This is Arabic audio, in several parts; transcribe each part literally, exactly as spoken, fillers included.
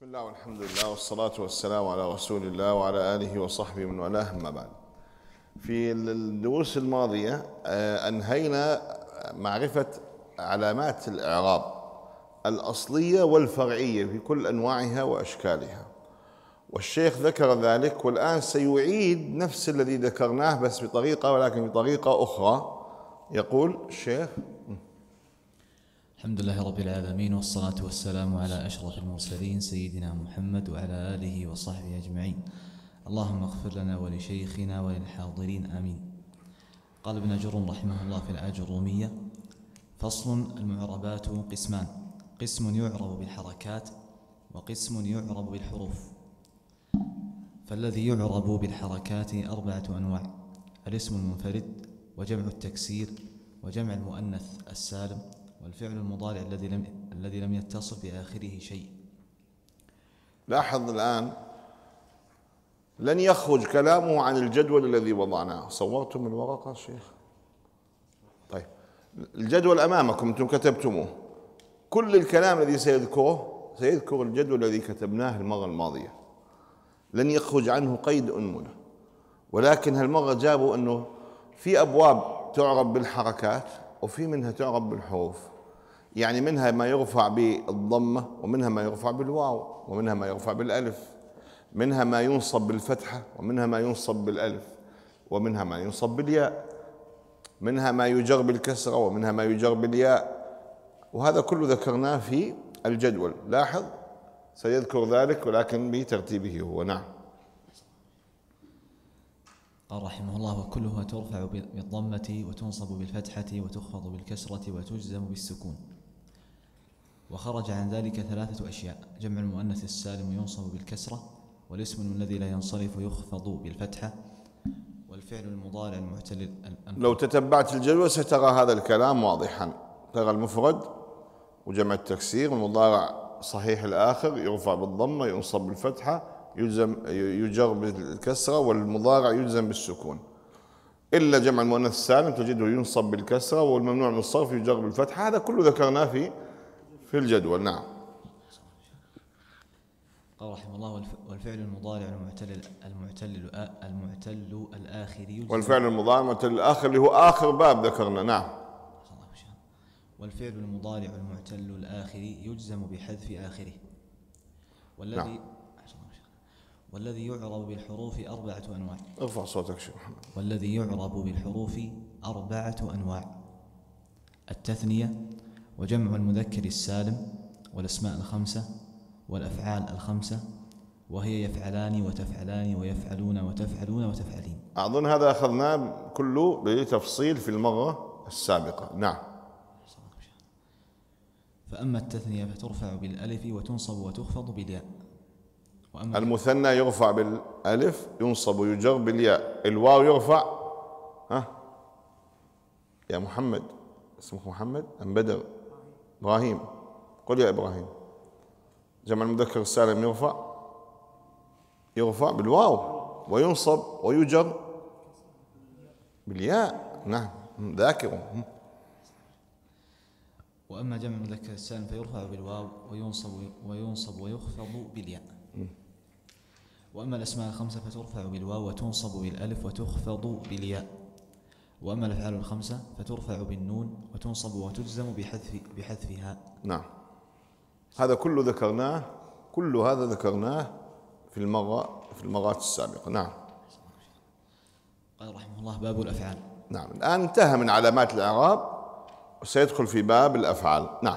بسم الله والحمد لله والصلاة والسلام على رسول الله وعلى آله وصحبه من والاه، أما بعد. في الدروس الماضية أنهينا معرفة علامات الإعراب الأصلية والفرعية في كل أنواعها وأشكالها، والشيخ ذكر ذلك، والآن سيعيد نفس الذي ذكرناه بس بطريقة ولكن بطريقة أخرى. يقول الشيخ: الحمد لله رب العالمين، والصلاة والسلام على أشرف المرسلين سيدنا محمد وعلى آله وصحبه أجمعين. اللهم اغفر لنا ولشيخنا وللحاضرين آمين. قال ابن جرم رحمه الله في الآجرومية: فصل: المعربات قسمان، قسم يعرب بالحركات وقسم يعرب بالحروف. فالذي يعرب بالحركات أربعة أنواع: الاسم المنفرد، وجمع التكسير، وجمع المؤنث السالم، والفعل المضارع الذي لم الذي لم يتصل بآخره شيء. لاحظ الآن، لن يخرج كلامه عن الجدول الذي وضعناه. صورتم الورقة شيخ؟ طيب، الجدول أمامكم، أنتم كتبتموه. كل الكلام الذي سيذكره سيذكر الجدول الذي كتبناه المرة الماضية، لن يخرج عنه قيد أنملة. ولكن هالمرة جابوا أنه في أبواب تعرب بالحركات وفي منها تعرب بالحروف، يعني منها ما يرفع بالضمة، ومنها ما يرفع بالواو، ومنها ما يرفع بالألف، منها ما ينصب بالفتحة، ومنها ما ينصب بالألف، ومنها ما ينصب بالياء، منها ما يجر بالكسرة، ومنها ما يجر بالياء، وهذا كله ذكرناه في الجدول. لاحظ، سيذكر ذلك ولكن بترتيبه هو. نعم. قال رحمه الله: وكلها ترفع بالضمة وتنصب بالفتحة وتخفض بالكسرة وتجزم بالسكون. وخرج عن ذلك ثلاثة أشياء: جمع المؤنث السالم ينصب بالكسرة، والاسم الذي لا ينصرف يخفض بالفتحة، والفعل المضارع المعتل. لو تتبعت الجدول سترى هذا الكلام واضحا. ترى المفرد وجمع التكسير، والمضارع صحيح الآخر يرفع بالضمة ينصب بالفتحة يجزم يجر بالكسرة، والمضارع يجزم بالسكون. إلا جمع المؤنث السالم تجده ينصب بالكسرة، والممنوع من الصرف يجر بالفتحة. هذا كله ذكرناه في في الجدول. نعم. قال رحمه الله: والفعل المضارع المعتل المعتل المعتل الآخر يجزم. والفعل المضارع المعتل الآخر اللي هو آخر باب ذكرنا. نعم. والفعل المضارع المعتل الآخر يجزم بحذف آخره. والذي نعم. والذي يعرب بالحروف أربعة أنواع. ارفع صوتك شيخ محمد. والذي يعرب بالحروف أربعة أنواع: التثنية، وجمع المذكر السالم، والأسماء الخمسة، والأفعال الخمسة، وهي يفعلان وتفعلان ويفعلون وتفعلون وتفعلين. أظن هذا أخذناه كله بتفصيل في المرة السابقة. نعم. فأما التثنية فترفع بالألف وتنصب وتخفض بالياء. وأما المثنى يرفع بالألف ينصب ويجر بالياء. الواو يرفع، ها يا محمد، اسمك محمد أم بدر؟ إبراهيم، قل يا إبراهيم. جمع المذكر السالم يرفع يرفع بالواو، وينصب ويجر بالياء. نعم، ذاكروا. وأما جمع المذكر السالم فيرفع بالواو وينصب وينصب ويخفض بالياء. وأما الأسماء الخمسة فترفع بالواو وتنصب بالألف وتخفض بالياء. وأما الأفعال الخمسة فترفع بالنون وتنصب وتجزم بحذف بحذفها. نعم. هذا كله ذكرناه، كل هذا ذكرناه في المرة في المرات السابقة. نعم. قال رحمه الله: باب الأفعال. نعم. الآن انتهى من علامات الإعراب وسيدخل في باب الأفعال. نعم.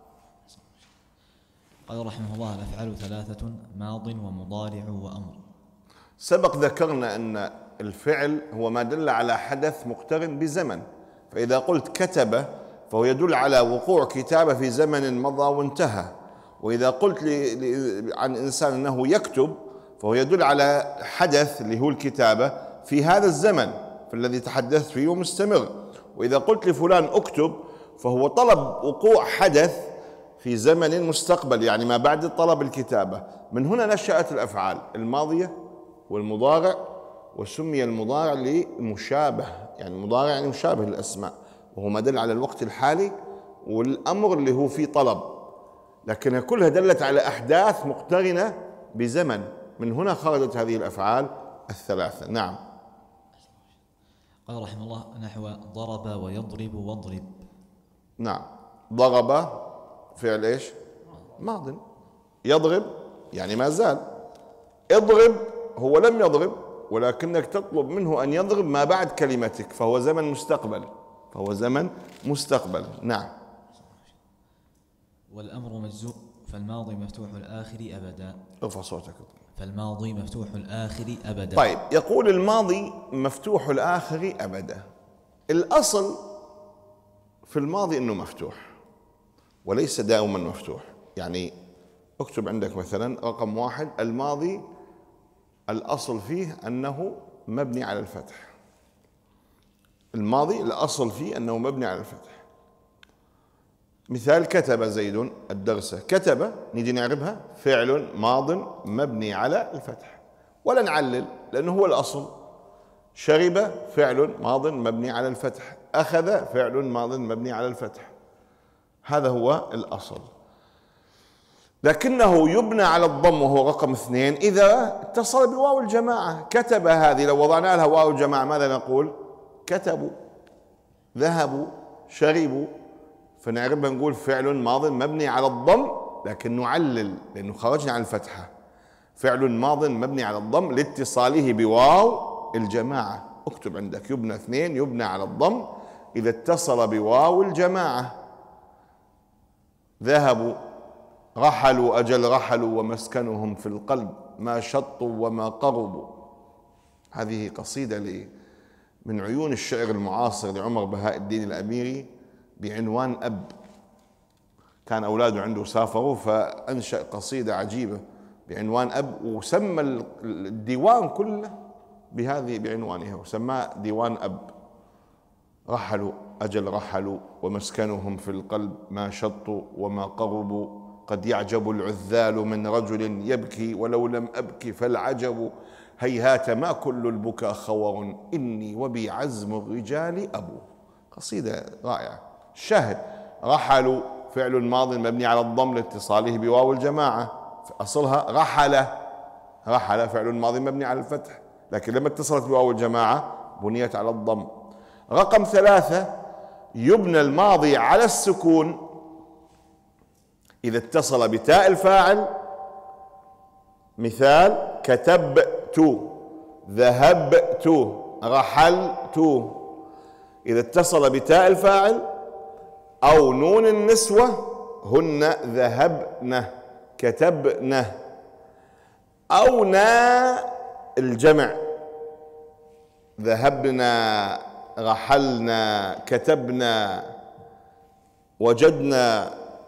قال رحمه الله: الأفعال ثلاثة: ماض ومضارع وأمر. سبق ذكرنا أن الفعل هو ما دل على حدث مقترن بزمن، فإذا قلت كتب فهو يدل على وقوع كتابة في زمن مضى وانتهى، وإذا قلت عن إنسان أنه يكتب فهو يدل على حدث اللي هو الكتابة في هذا الزمن فالذي تحدثت فيه ومستمر. وإذا قلت لفلان اكتب فهو طلب وقوع حدث في زمن مستقبل، يعني ما بعد طلب الكتابة. من هنا نشأت الأفعال الماضية والمضارع، وسمي المضارع لمشابه، يعني المضارع يعني مشابه للأسماء، وهو ما دل على الوقت الحالي، والأمر اللي هو فيه طلب. لكنها كلها دلت على أحداث مقترنة بزمن، من هنا خرجت هذه الأفعال الثلاثة. نعم. قال رحمه الله نحو ضرب ويضرب واضرب. نعم. ضرب فعل ايش؟ ماض. يضرب يعني ما زال. اضرب هو لم يضرب، ولكنك تطلب منه أن يضرب ما بعد كلمتك، فهو زمن مستقبل، فهو زمن مستقبل. نعم. والأمر مجزوم فالماضي مفتوح الآخر أبدا. ارفع صوتك. فالماضي مفتوح الآخر أبدا. طيب، يقول الماضي مفتوح الآخر أبدا. الأصل في الماضي أنه مفتوح وليس دائما مفتوح. يعني اكتب عندك مثلا رقم واحد، الماضي الأصل فيه أنه مبني على الفتح. الماضي الأصل فيه أنه مبني على الفتح. مثال كتب زيد الدرس. كتب نيجي نعربها فعل ماض مبني على الفتح ولا نعلل لأنه هو الأصل. شرب فعل ماض مبني على الفتح. أخذ فعل ماض مبني على الفتح. هذا هو الأصل، لكنه يبنى على الضم وهو رقم اثنين إذا اتصل بواو الجماعة. كتب هذه لو وضعنا لها واو الجماعة ماذا نقول؟ كتبوا، ذهبوا، شربوا، فنعربها نقول فعل ماض مبني على الضم، لكن نعلل لأنه خرجنا عن الفتحة. فعل ماض مبني على الضم لاتصاله بواو الجماعة. اكتب عندك يبنى اثنين، يبنى على الضم إذا اتصل بواو الجماعة. ذهبوا، رحلوا، أجل رحلوا ومسكنهم في القلب، ما شطوا وما قربوا. هذه قصيدة لي من عيون الشعر المعاصر لعمر بهاء الدين الأميري بعنوان أب. كان أولاده عنده سافروا فأنشأ قصيدة عجيبة بعنوان أب، وسمى الديوان كله بهذه بعنوانها وسماه ديوان أب. رحلوا أجل رحلوا ومسكنهم في القلب، ما شطوا وما قربوا. قد يعجب العذال من رجل يبكي ولو لم أبكي فالعجب. هيهات ما كل البكاء خور إني وبي عزم الرجال أبو. قصيدة رائعة. الشاهد رحلوا فعل ماض مبني على الضم لاتصاله بواو الجماعة، أصلها رحل. رحل فعل ماض مبني على الفتح، لكن لما اتصلت بواو الجماعة بنيت على الضم. رقم ثلاثة، يبنى الماضي على السكون إذا اتصل بتاء الفاعل. مثال كتبت، ذهبت، رحلت. إذا اتصل بتاء الفاعل أو نون النسوة هن ذهبن، كتبن، أو نا الجمع ذهبنا، رحلنا، كتبنا، وجدنا،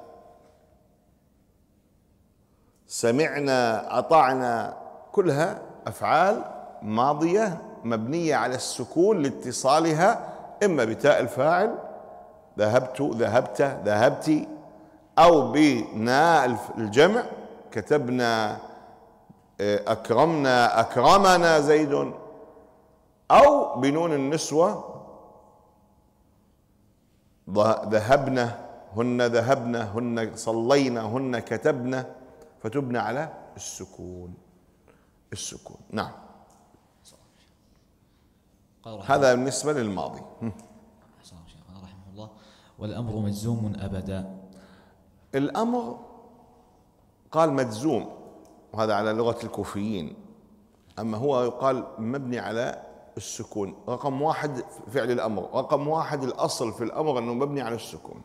سمعنا، أطعنا. كلها أفعال ماضية مبنية على السكون لاتصالها إما بتاء الفاعل ذهبت، ذهبت، ذهبتي، أو بنا الجمع كتبنا، أكرمنا، أكرمنا زيد، أو بنون النسوة ذهبنا، هن ذهبنا، هن صلينا، هن كتبنا، فتبنى على السكون. السكون. نعم. هذا بالنسبة للماضي. قال رحمه الله والأمر مجزوم أبدا. الأمر قال مجزوم، وهذا على لغة الكوفيين، أما هو يقال مبني على السكون. رقم واحد فعل الأمر، رقم واحد الأصل في الأمر أنه مبني على السكون.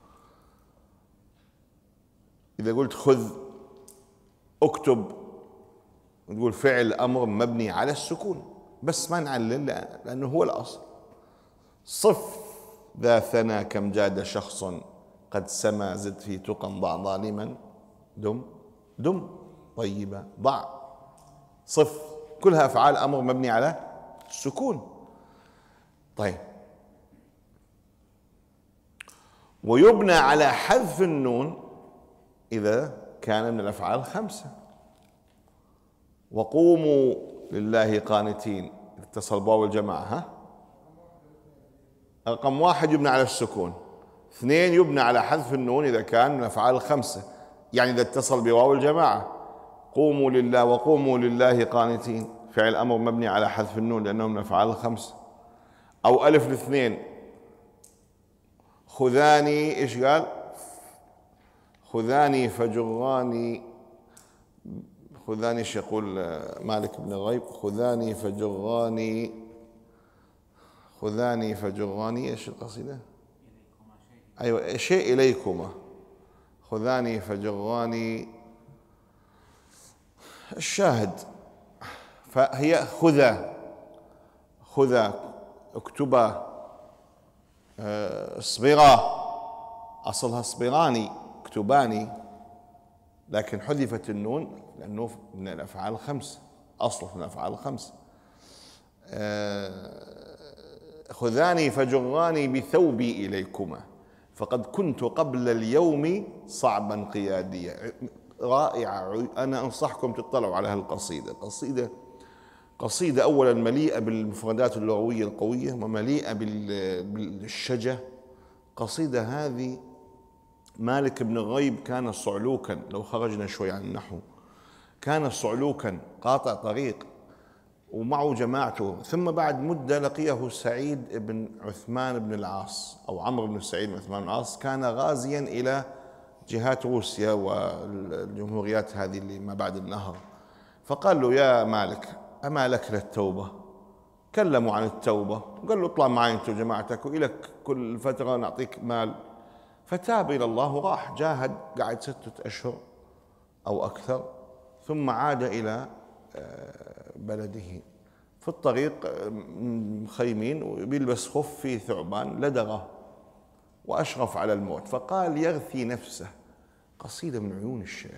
إذا قلت خذ، اكتب، نقول فعل أمر مبني على السكون، بس ما نعلل لأنه هو الأصل. صف ذا ثنا كم جاد شخص قد سما زد في تقى ضع ظالما دم، دم طيبة، ضع، صف، كلها أفعال أمر مبني على السكون. طيب، ويبنى على حذف النون إذا كان من الأفعال خمسة. وقوموا لله قانتين، اتصل بواو الجماعة. ها، رقم واحد يبنى على السكون، اثنين يبنى على حذف النون إذا كان من الأفعال الخمسة. يعني إذا اتصل بواو الجماعة، قوموا لله وقوموا لله قانتين، فعل أمر مبني على حذف النون لأنه من الأفعال الخمسة. أو ألف الاثنين، خذاني، إيش قال؟ خذاني فجراني، خذاني ايش يقول مالك بن غيب؟ خذاني فجراني، خذاني فجراني، ايش القصيدة؟ ايوه، شيء اليكما، خذاني فجراني. الشاهد فهي خذا، خذا، اكتبا، اصبرا، اصلها اصبراني، اكتباني، لكن حذفت النون لأنه من الأفعال الخمس، أصله من الأفعال الخمس. خذاني فجراني بثوبي إليكما فقد كنت قبل اليوم صعبا قياديا. رائعة، أنا أنصحكم تطلعوا على هالقصيدة. قصيدة قصيدة أولا مليئة بالمفردات اللغوية القوية ومليئة بالشجة. قصيدة هذه مالك بن غيب كان صعلوكا، لو خرجنا شوي عن النحو، كان صعلوكا قاطع طريق ومعه جماعته، ثم بعد مدة لقيه سعيد بن عثمان بن العاص أو عمرو بن سعيد بن عثمان بن العاص، كان غازيا إلى جهات روسيا والجمهوريات هذه اللي ما بعد النهر. فقال له: يا مالك، أما لك للتوبة؟ كلموا عن التوبة، قال له: اطلع معي أنت وجماعتك وإلك كل فترة نعطيك مال. فتاب إلى الله وراح جاهد، قعد ستة أشهر أو أكثر، ثم عاد إلى بلده. في الطريق مخيمين وبيلبس خف فيه ثعبان لدغه وأشرف على الموت، فقال يغثي نفسه. قصيدة من عيون الشعر: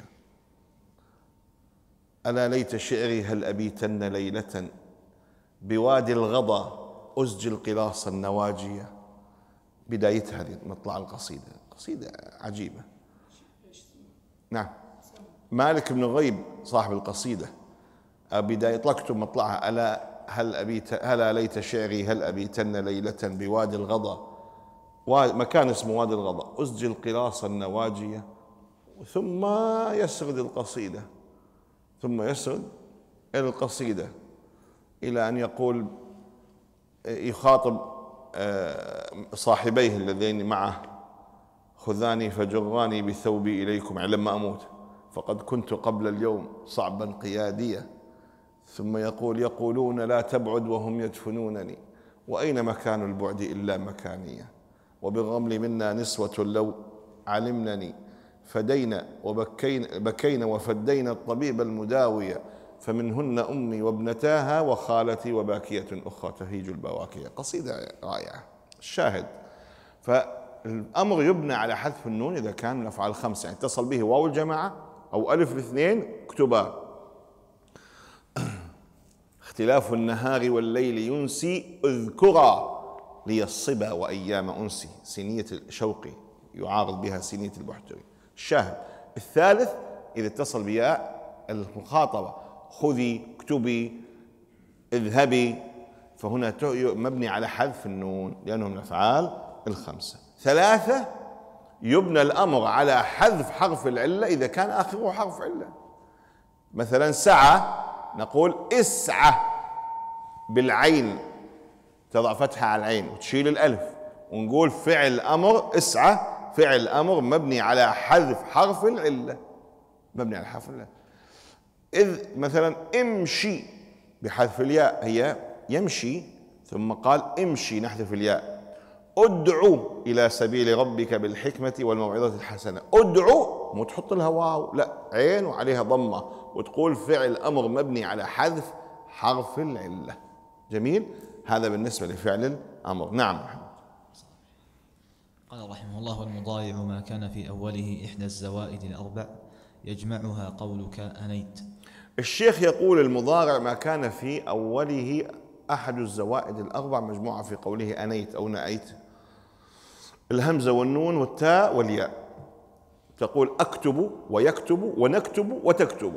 ألا ليت شعري هل أبيتن ليلة بوادي الغضا أزجي القلاص النواجية. بدايتها هذه مطلع القصيدة، قصيدة عجيبة. نعم، مالك بن غيب صاحب القصيدة بداية اطلقت مطلعها: ألا هل أبيت هلا ليت شعري هل أبيتن ليلة بوادي الغضا، مكان اسمه وادي الغضا أزجي القلاص النواجية. ثم يسرد القصيدة، ثم يسرد القصيدة إلى أن يقول يخاطب صاحبيه اللذين معه: خذاني فجراني بثوبي إليكم، يعني لما أموت فقد كنت قبل اليوم صعبا قياديا. ثم يقول: يقولون لا تبعد وهم يدفنونني، وأين مكان البعد إلا مكانية، وبالرمل منا نسوة لو علمنني، فدينا وبكينا بكينا وفدينا الطبيب المداوية، فمنهن أمي وابنتاها وخالتي وباكية أخرى تهيج البواكية. قصيدة رائعة. الشاهد فالأمر يبنى على حذف النون إذا كان من الأفعال الخمسة، يعني اتصل به واو الجماعة أو ألف الاثنين اكتبا. اختلاف النهار والليل ينسي اذكرا لي الصبا وأيام أنسي، سينية الشوقي يعارض بها سينية البحتري. الشاهد الثالث إذا اتصل بياء المخاطبة: خذي، اكتبي، اذهبي، فهنا مبني على حذف النون لأنه من الأفعال الخمسة. ثلاثة يبنى الأمر على حذف حرف العلة إذا كان آخره حرف علة. مثلا سعى نقول اسعى بالعين، تضع فتحة على العين وتشيل الألف، ونقول فعل أمر اسعى فعل أمر مبني على حذف حرف العلة، مبني على حرف العلة. إذ مثلا امشي بحذف الياء، هي يمشي ثم قال امشي نحذف الياء. ادعو إلى سبيل ربك بالحكمة والموعظة الحسنة، ادعو مو تحط لها واو، لا عين وعليها ضمة وتقول فعل أمر مبني على حذف حرف العلة. جميل، هذا بالنسبة لفعل الأمر. نعم محمد. قال رحمه الله: والمضارع ما كان في أوله إحدى الزوائد الأربع يجمعها قولك أنيت. الشيخ يقول المضارع ما كان في أوله أحد الزوائد الأربع مجموعة في قوله أنيت أو نأيت، الهمزة والنون والتاء والياء. تقول أكتب ويكتب ونكتب وتكتب.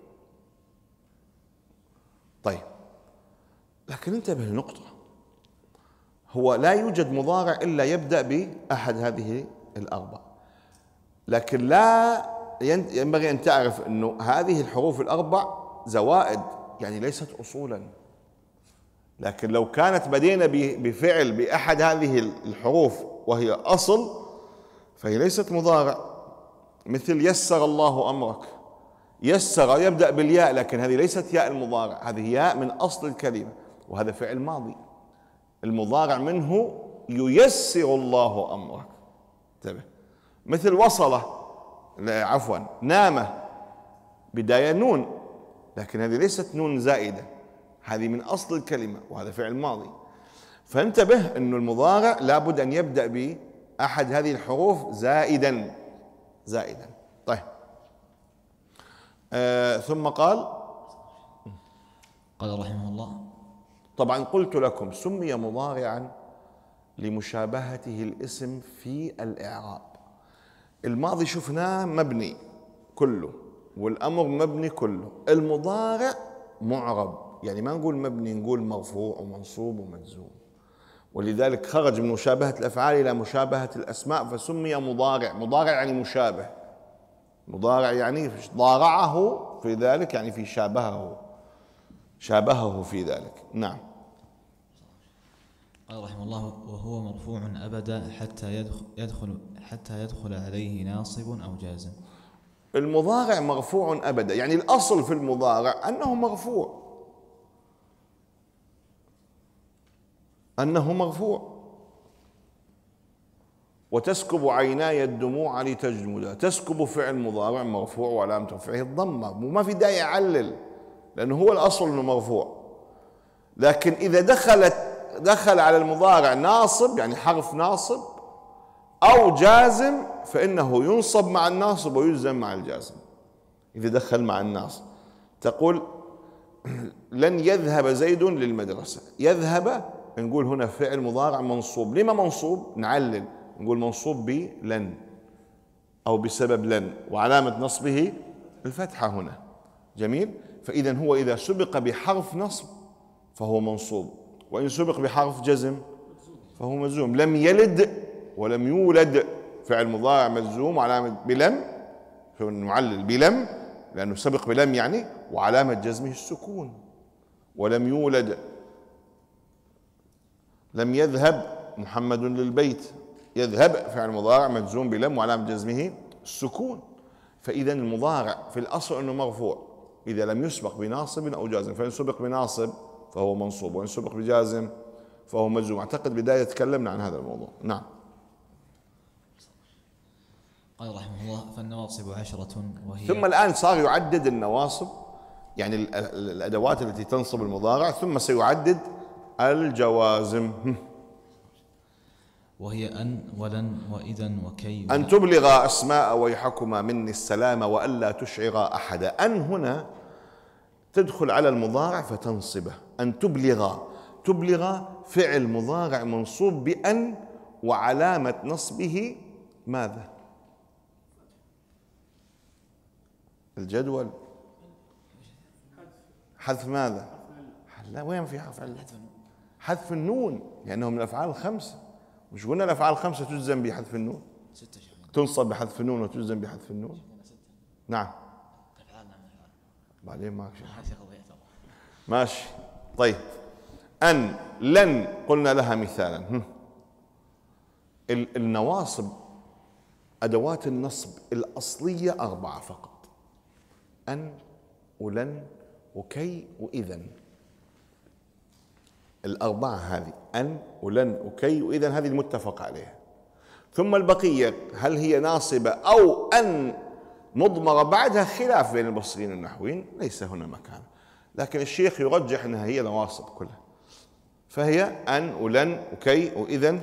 طيب، لكن انتبه لنقطة: هو لا يوجد مضارع إلا يبدأ بأحد هذه الأربع، لكن لا ينبغي أن تعرف أنه هذه الحروف الأربع زوائد، يعني ليست أصولا. لكن لو كانت بدينا بفعل بأحد هذه الحروف وهي أصل فهي ليست مضارع، مثل يسر الله أمرك. يسر يبدأ بالياء، لكن هذه ليست ياء المضارع، هذه ياء من أصل الكلمة، وهذا فعل ماضي. المضارع منه ييسر الله أمرك. انتبه. مثل وصل، لا عفوا نام، بداية نون، لكن هذه ليست نون زائدة، هذه من أصل الكلمة وهذا فعل ماضي. فانتبه أن المضارع لابد أن يبدأ بأحد هذه الحروف زائدا زائدا. طيب آه ثم قال قال رحمه الله: طبعا قلت لكم سمي مضارعا لمشابهته الاسم في الإعراب. الماضي شفناه مبني كله، والأمر مبني كله. المضارع معرب، يعني ما نقول مبني، نقول مرفوع ومنصوب ومجزوم، ولذلك خرج من مشابهة الأفعال إلى مشابهة الأسماء فسمي مضارع. مضارع يعني مشابه، مضارع يعني ضارعه في ذلك، يعني في شابهه شابهه في ذلك. نعم. قال رحمه الله: وهو مرفوع أبدا حتى يدخل, يدخل حتى يدخل عليه ناصب أو جازم. المضارع مرفوع أبدا، يعني الأصل في المضارع أنه مرفوع، أنه مرفوع. وتسكب عيناي الدموع لتجمدا، تسكب فعل مضارع مرفوع وعلامة رفعه الضمة، وما في داعي يعلل لأنه هو الأصل أنه مرفوع. لكن إذا دخلت دخل على المضارع ناصب، يعني حرف ناصب أو جازم، فإنه ينصب مع الناصب ويجزم مع الجازم. إذا دخل مع الناصب تقول لن يذهب زيد للمدرسة. يذهب نقول هنا فعل مضارع منصوب. لما منصوب؟ نعلل، نقول منصوب بلن أو بسبب لن، وعلامة نصبه الفتحة هنا. جميل. فإذا هو إذا سبق بحرف نصب فهو منصوب، وإن سبق بحرف جزم فهو مجزوم. لم يلد ولم يولد فعل مضارع مجزوم وعلامة بلم، فنعلل بلم لأنه سبق بلم يعني، وعلامة جزمه السكون. ولم يولد. لم يذهب محمد للبيت. يذهب فعل مضارع مجزوم بلم وعلامة جزمه السكون. فإذا المضارع في الأصل أنه مرفوع إذا لم يسبق بناصب أو جازم، فإن سبق بناصب فهو منصوب، وإن سبق بجازم فهو مجزوم. أعتقد بداية تكلمنا عن هذا الموضوع. نعم. قال رحمه الله: فالنواصب عشرة وهي. ثم الآن صار يعدد النواصب، يعني الأدوات التي تنصب المضارع، ثم سيعدد الجوازم. وهي أن ولن وإذا وكي. أن تبلغ أسماء ويحكما مني السلام وألا تشعر أحدا. أن هنا تدخل على المضارع فتنصبه. أن تبلغ. تبلغ فعل مضارع منصوب بأن، وعلامة نصبه ماذا؟ الجدول. حذف ماذا؟ لا، وين في حذف؟ حذف النون، لأنه من الأفعال الخمسة. مش قلنا الأفعال الخمسة تجزم بحذف النون؟ تنصب بحذف النون وتجزم بحذف النون. نعم. بعدين ماك شيء. ماشي. طيب أن لن قلنا لها مثالا. النواصب أدوات النصب الأصلية أربعة فقط: أن ولن وكي وإذن. الأربعة هذه أن ولن وكي وإذن هذه المتفق عليها. ثم البقية هل هي ناصبة أو أن مضمرة بعدها خلاف بين البصريين والنحويين، ليس هنا مكان، لكن الشيخ يرجح أنها هي نواصب كلها. فهي أن ولن وكي وإذن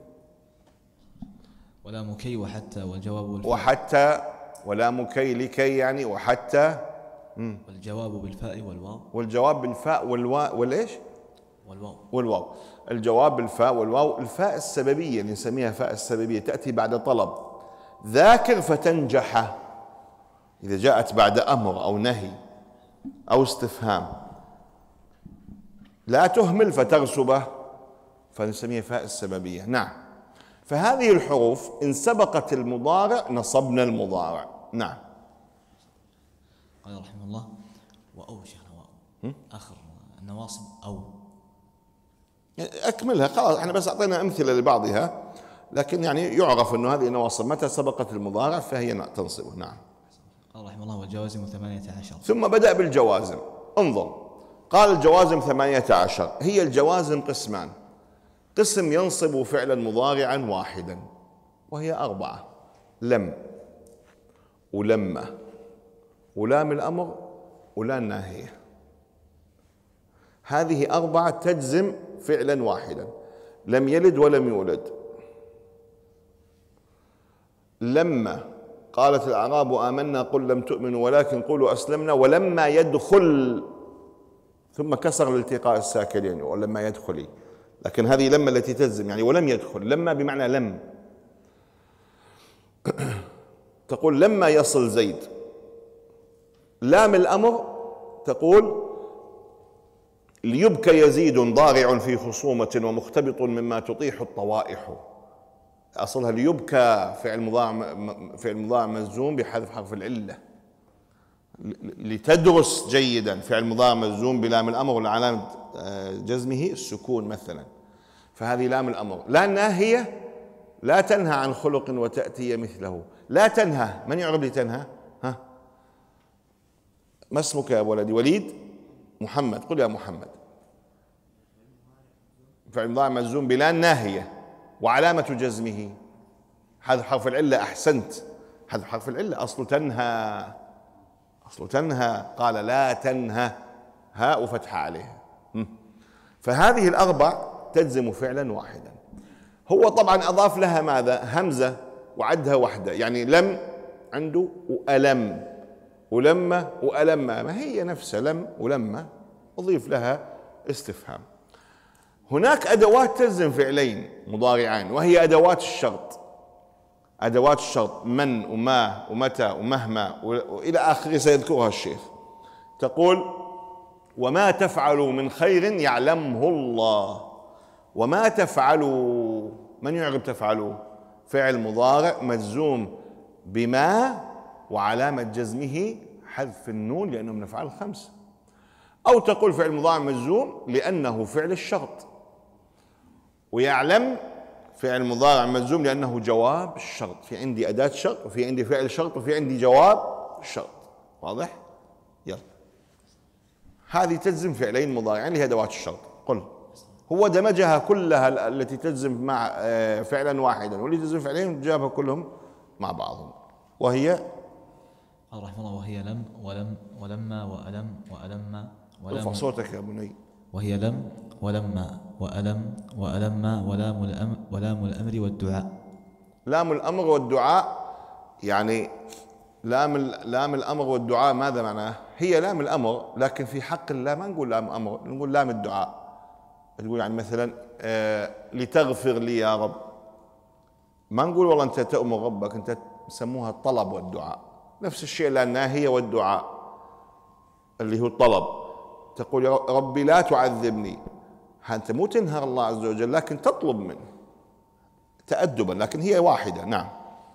ولا مكي وحتى والجواب والفاء. وحتى ولا مكي لكي يعني وحتى. والجواب بالفاء والواو. والجواب بالفاء والواو والإيش؟ والواو. والواو. الجواب بالفاء والواو. الفاء السببية اللي نسميها فاء السببية تأتي بعد طلب. ذاكر فتنجح إذا جاءت بعد أمر أو نهي أو استفهام. لا تهمل فتغصبه فنسميها فاء السببية. نعم. فهذه الحروف إن سبقت المضارع نصبنا المضارع. نعم. قال رحمه الله وأو شيخنا وأو آخر النواصب أو أكملها خلاص، احنا بس أعطينا أمثلة لبعضها، لكن يعني يعرف أنه هذه نواصب متى سبقت المضارع فهي تنصبه. نعم. قال رحمه الله والجوازم ثمانية عشر. ثم بدأ بالجوازم. انظر، قال الجوازم ثمانية عشر. هي الجوازم قسمان: قسم ينصب فعلا مضارعا واحدا وهي أربعة: لم ولما ولام الأمر ولا الناهية. هذه أربعة تجزم فعلا واحدا: لم يلد ولم يولد. لما قالت الأعراب آمنا قل لم تؤمنوا ولكن قولوا أسلمنا ولما يدخل، ثم كسر الالتقاء الساكنين ولما يدخلي، لكن هذه لما التي تجزم يعني ولم يدخل. لما بمعنى لم. تقول لما يصل زيد. لام الأمر تقول ليبكى يزيد ضارع في خصومة ومختبط مما تطيح الطوائح. أصلها ليبكى فعل مضارع، فعل مضارع مجزوم بحذف حرف العلة. لتدرس جيدا فعل مضارع مجزوم بلام الأمر والعلامة جزمه السكون مثلا، فهذه لام الأمر. لا الناهية لا تنهى عن خلق وتأتي مثله. لا تنهى، من يعرب لي تنهى؟ ها، ما اسمك يا ولدي؟ وليد محمد، قل يا محمد. فعل مضارع مجزوم بلا ناهية وعلامة جزمه حذف حرف العلة. أحسنت، حذف حرف العلة. أصل تنهى، أصل تنهى، قال لا تنهى، هاء وفتحة عليها. فهذه الأربع تجزم فعلا واحدا. هو طبعا أضاف لها ماذا؟ همزة وعدها وحدة، يعني لم عنده وألم ولما وألم، ما هي نفسها لم ولما، أضيف لها استفهام. هناك أدوات تجزم فعلين مضارعين وهي أدوات الشرط. أدوات الشرط من وما ومتى ومهما وإلى آخره سيذكرها الشيخ. تقول وما تفعلوا من خير يعلمه الله. وما تفعلوا، من يعرب تفعلوا؟ فعل مضارع مجزوم بما وعلامة جزمه حذف النون لأنه من أفعال الخمس. أو تقول فعل مضارع مجزوم لأنه فعل الشرط. ويعلم فعل مضارع مجزوم لأنه جواب الشرط. في عندي أداة شرط وفي عندي فعل شرط وفي عندي جواب الشرط. واضح؟ يلا، هذه تجزم فعلين مضارعين اللي هي أدوات الشرط. قل هو دمجها كلها التي تجزم مع فعلا واحدا واللي تجزم فعلين جابها كلهم مع بعضهم، وهي قال رحمه الله وهي لم ولم ولما وألم وألم ولم. ارفع صوتك يا بني. وهي لم ولما وألم وألم ولام الأمر ولام الأمر والدعاء. لام الأمر والدعاء يعني لام لام الأمر والدعاء ماذا معناه؟ هي لام الأمر لكن في حق الله ما نقول لام أمر، نقول لام الدعاء. تقول يعني مثلا آه لتغفر لي يا رب، ما نقول والله أنت تأمر ربك، أنت تسموها الطلب والدعاء. نفس الشيء لا الناهية والدعاء اللي هو الطلب. تقول يا ربي لا تعذبني، أنت مو تنهر الله عز وجل لكن تطلب منه تأدبا، لكن هي واحدة. نعم.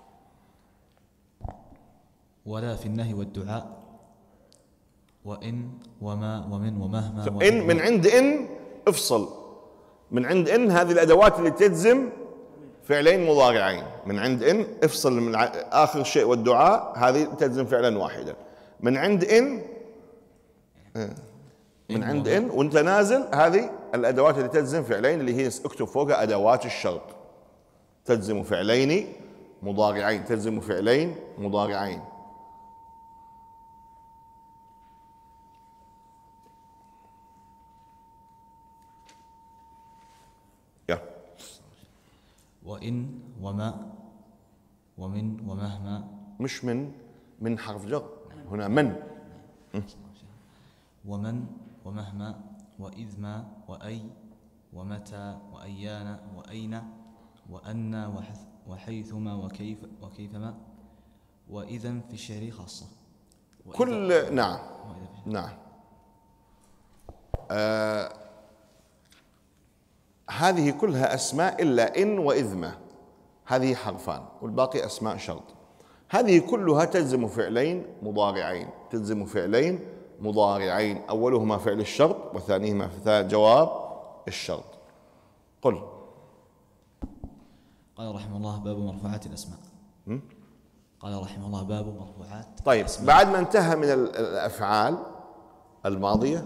ولا في النهي والدعاء وإن وما ومن ومهما. إن من عند إن افصل، من عند إن هذه الأدوات اللي تجزم فعلين مضارعين. من عند إن افصل من آخر شيء والدعاء هذه تجزم فعلا واحدا. من عند إن من عند إن وانت نازل هذه الأدوات اللي تجزم فعلين اللي هي اكتب فوقها أدوات الشرط. تجزم فعلين مضارعين، تجزم فعلين مضارعين. يا وإن وما ومن ومهما. مش من، من حرف جر هنا من. ومن ومهما وإذ ما وأي ومتى وأيان وأين وأن وحيثما وكيف وكيفما وإذا في الشعر خاصة. كل نعم نعم آه هذه كلها أسماء إلا إن وإذ ما، هذه حرفان والباقي أسماء شرط. هذه كلها تلزم فعلين مضارعين، تلزم فعلين مضارعين، أولهما فعل الشرط وثانيهما جواب الشرط. قل. قال رحمه الله باب مرفوعات الأسماء. قال رحمه الله باب مرفوعات طيب الأسماء. بعد ما انتهى من الأفعال الماضية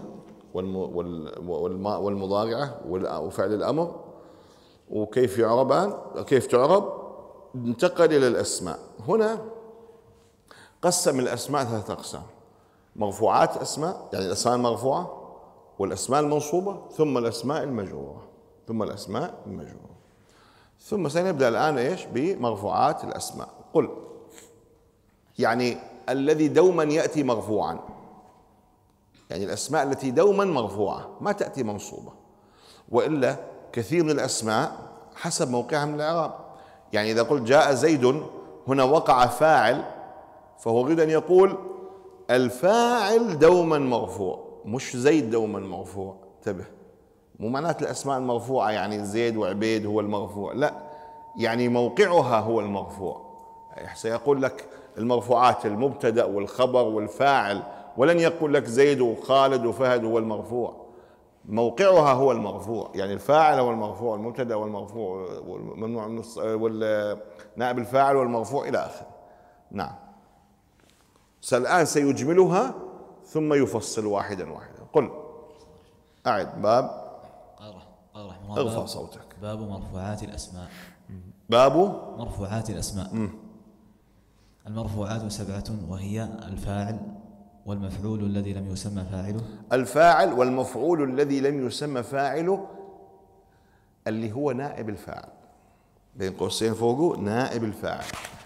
والمضارعة وفعل الأمر وكيف يعربان وكيف تعرب، انتقل إلى الأسماء. هنا قسم الأسماء ثلاثة أقسام: مرفوعات أسماء، يعني الأسماء المرفوعة والأسماء المنصوبة، ثم الأسماء المجرورة، ثم الأسماء المجرورة. ثم سنبدأ الآن إيش؟ بمرفوعات الأسماء. قل يعني الذي دوما يأتي مرفوعا، يعني الأسماء التي دوما مرفوعة ما تأتي منصوبة، وإلا كثير من الأسماء حسب موقعها من الإعراب. يعني إذا قلت جاء زيد، هنا وقع فاعل، فهو يريد أن يقول الفاعل دوما مرفوع، مش زيد دوما مرفوع. انتبه، مو معنات الأسماء المرفوعة يعني زيد وعبيد هو المرفوع، لا، يعني موقعها هو المرفوع. سيقول لك المرفوعات المبتدأ والخبر والفاعل، ولن يقول لك زيد وخالد وفهد هو المرفوع. موقعها هو المرفوع، يعني الفاعل هو المرفوع، المبتدأ والمرفوع والممنوع من والنائب الفاعل والمرفوع إلى آخره. نعم، الآن سيجملها ثم يفصل واحدا واحدا. قل. أعد. باب. قال رحمه الله ارفع صوتك. باب مرفوعات الأسماء. باب مرفوعات الأسماء. م. المرفوعات سبعة، وهي الفاعل والمفعول الذي لم يسمى فاعله. الفاعل والمفعول الذي لم يسمى فاعله، اللي هو نائب الفاعل، بين قوسين فوقه نائب الفاعل.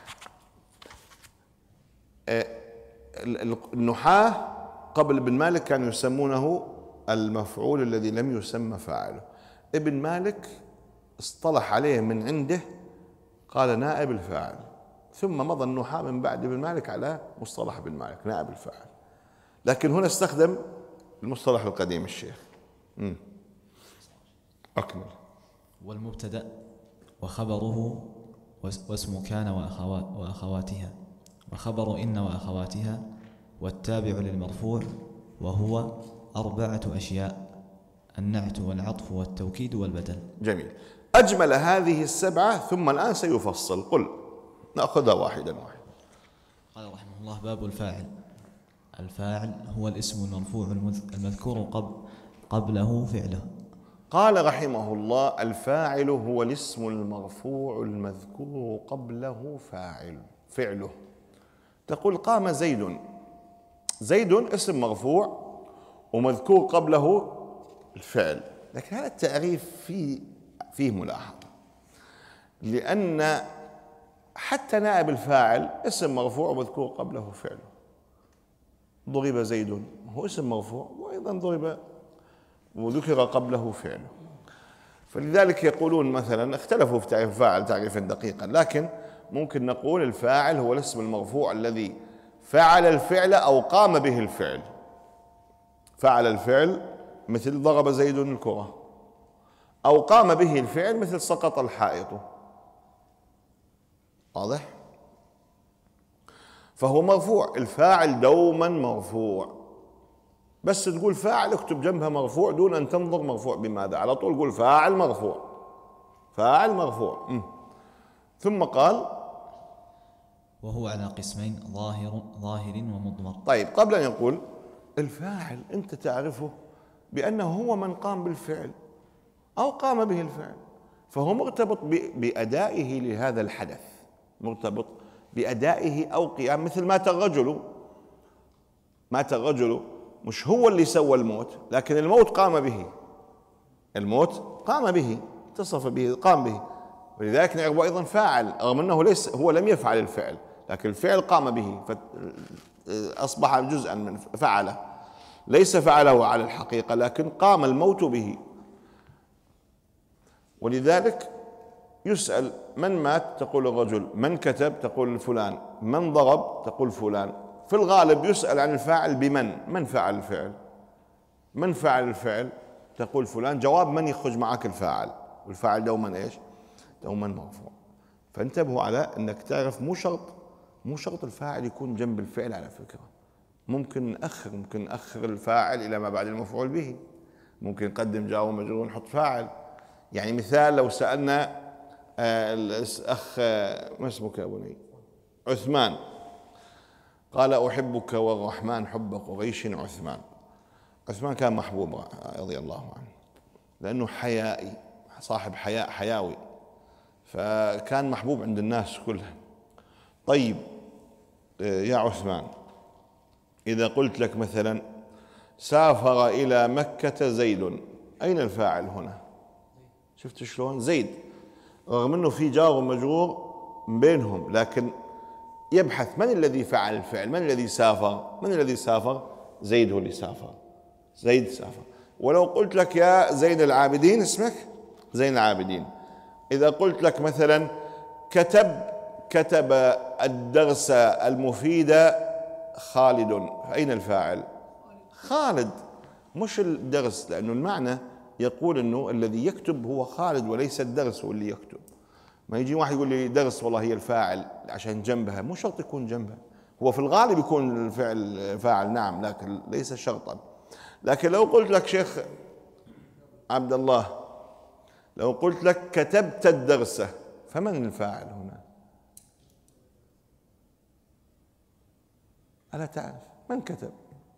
النحاة قبل ابن مالك كانوا يسمونه المفعول الذي لم يسمى فاعله. ابن مالك اصطلح عليه من عنده، قال نائب الفاعل، ثم مضى النحاة من بعد ابن مالك على مصطلح ابن مالك نائب الفاعل، لكن هنا استخدم المصطلح القديم الشيخ. امم أكمل. والمبتدأ وخبره واسم كان وأخوات وأخواتها، وخبر إن وأخواتها، والتابع للمرفوع، وهو أربعة أشياء: النعت والعطف والتوكيد والبدل. جميل. أجمل هذه السبعة ثم الآن سيفصل. قل. نأخذها واحدا واحدا. قال رحمه الله باب الفاعل. الفاعل هو الاسم المرفوع المذكور قبل قبله فعله. قال رحمه الله الفاعل هو الاسم المرفوع المذكور قبله فاعل فعله. تقول قام زيد، زيد اسم مرفوع ومذكور قبله الفعل، لكن هذا التعريف فيه فيه ملاحظة، لأن حتى نائب الفاعل اسم مرفوع ومذكور قبله فعله. ضرب زيد هو اسم مرفوع وأيضا ضرب وذكر قبله فعله. فلذلك يقولون مثلا، اختلفوا في تعريف الفاعل تعريفا دقيقا، لكن ممكن نقول الفاعل هو الاسم المرفوع الذي فعل الفعل أو قام به الفعل. فعل الفعل مثل ضرب زيد الكرة، أو قام به الفعل مثل سقط الحائط. واضح؟ فهو مرفوع. الفاعل دوما مرفوع، بس تقول فاعل اكتب جنبها مرفوع دون أن تنظر مرفوع بماذا، على طول قول فاعل مرفوع، فاعل مرفوع. م. ثم قال وهو على قسمين: ظاهر ظاهر ومضمر. طيب، قبل أن يقول الفاعل أنت تعرفه بأنه هو من قام بالفعل أو قام به الفعل، فهو مرتبط بأدائه لهذا الحدث، مرتبط بأدائه أو قيام. مثل مات الرجل، مات الرجل مش هو اللي سوى الموت، لكن الموت قام به، الموت قام به، اتصف به، قام به، ولذلك نعرفه أيضا فاعل، رغم أنه ليس هو لم يفعل الفعل، لكن الفعل قام به فأصبح جزءا من فعله، ليس فعله على الحقيقة لكن قام الموت به. ولذلك يسأل من مات تقول الرجل، من كتب تقول فلان، من ضرب تقول فلان. في الغالب يسأل عن الفاعل بمن، من فعل الفعل، من فعل الفعل تقول فلان، جواب من يخرج معك الفاعل، والفاعل دوما ايش؟ دوما مرفوع. فانتبهوا على انك تعرف مو شرط مو شرط الفاعل يكون جنب الفعل على فكرة، ممكن نأخر ممكن نأخر الفاعل إلى ما بعد المفعول به، ممكن نقدم جار ومجرور ونحط فاعل. يعني مثال لو سألنا آه الأخ آه ما اسمك يا بني؟ عثمان، قال أحبك والرحمن حب قريش عثمان. عثمان كان محبوب رضي الله عنه لأنه حيائي، صاحب حياء حياوي، فكان محبوب عند الناس كلها. طيب يا عثمان، إذا قلت لك مثلا سافر إلى مكة زيد، أين الفاعل هنا؟ شفت شلون؟ زيد، رغم أنه في جار ومجرور بينهم، لكن يبحث من الذي فعل الفعل، من الذي سافر، من الذي سافر؟ زيد هو اللي سافر، زيد سافر. ولو قلت لك يا زين العابدين، اسمك زين العابدين، إذا قلت لك مثلا كتب كتب الدرس المفيد خالد، فأين الفاعل؟ خالد، مش الدرس، لأنه المعنى يقول أنه الذي يكتب هو خالد وليس الدرس هو اللي يكتب. ما يجي واحد يقول لي درس والله هي الفاعل عشان جنبها، مو شرط يكون جنبها، هو في الغالب يكون الفعل فاعل نعم، لكن ليس شرطا. لكن لو قلت لك شيخ عبد الله، لو قلت لك كتبت الدرس، فمن الفاعل هنا؟ ألا تعرف من كتب؟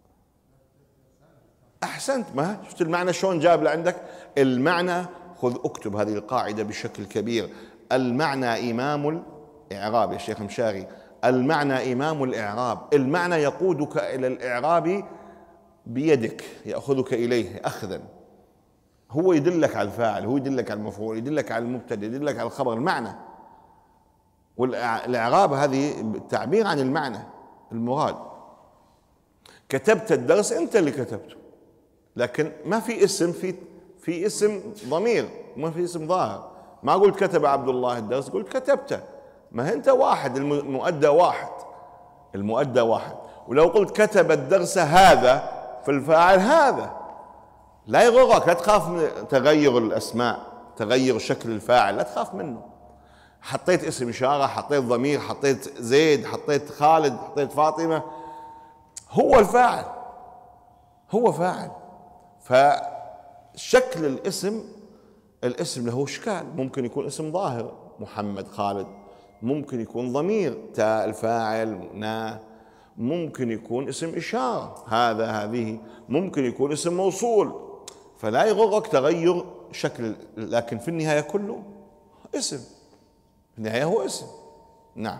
أحسنت، ما شفت المعنى شلون جاب لعندك المعنى؟ خذ اكتب هذه القاعدة بشكل كبير، المعنى إمام الإعراب يا شيخ مشاري، المعنى إمام الإعراب، المعنى يقودك إلى الإعراب بيدك، يأخذك إليه أخذا، هو يدلك على الفاعل، هو يدلك على المفعول، يدلك على المبتدأ، يدلك على الخبر، المعنى. والإعراب هذه التعبير عن المعنى المراد. كتبت الدرس، أنت اللي كتبته، لكن ما في اسم، في في اسم ضمير، ما في اسم ظاهر. ما قلت كتب عبد الله الدرس، قلت كتبته، ما أنت واحد، المؤدى واحد، المؤدى واحد. ولو قلت كتب الدرس هذا، فالفاعل هذا. لا يغرك، لا تخاف من تغير الأسماء، تغير شكل الفاعل، لا تخاف منه. حطيت اسم إشارة، حطيت ضمير، حطيت زيد، حطيت خالد، حطيت فاطمة، هو الفاعل، هو فاعل. فشكل الاسم، الاسم له اشكال، ممكن يكون اسم ظاهر محمد خالد، ممكن يكون ضمير تاء الفاعل نا، ممكن يكون اسم إشارة هذا هذه، ممكن يكون اسم موصول. فلا يغرك تغير شكل، لكن في النهاية كله اسم، في النهاية هو اسم. نعم.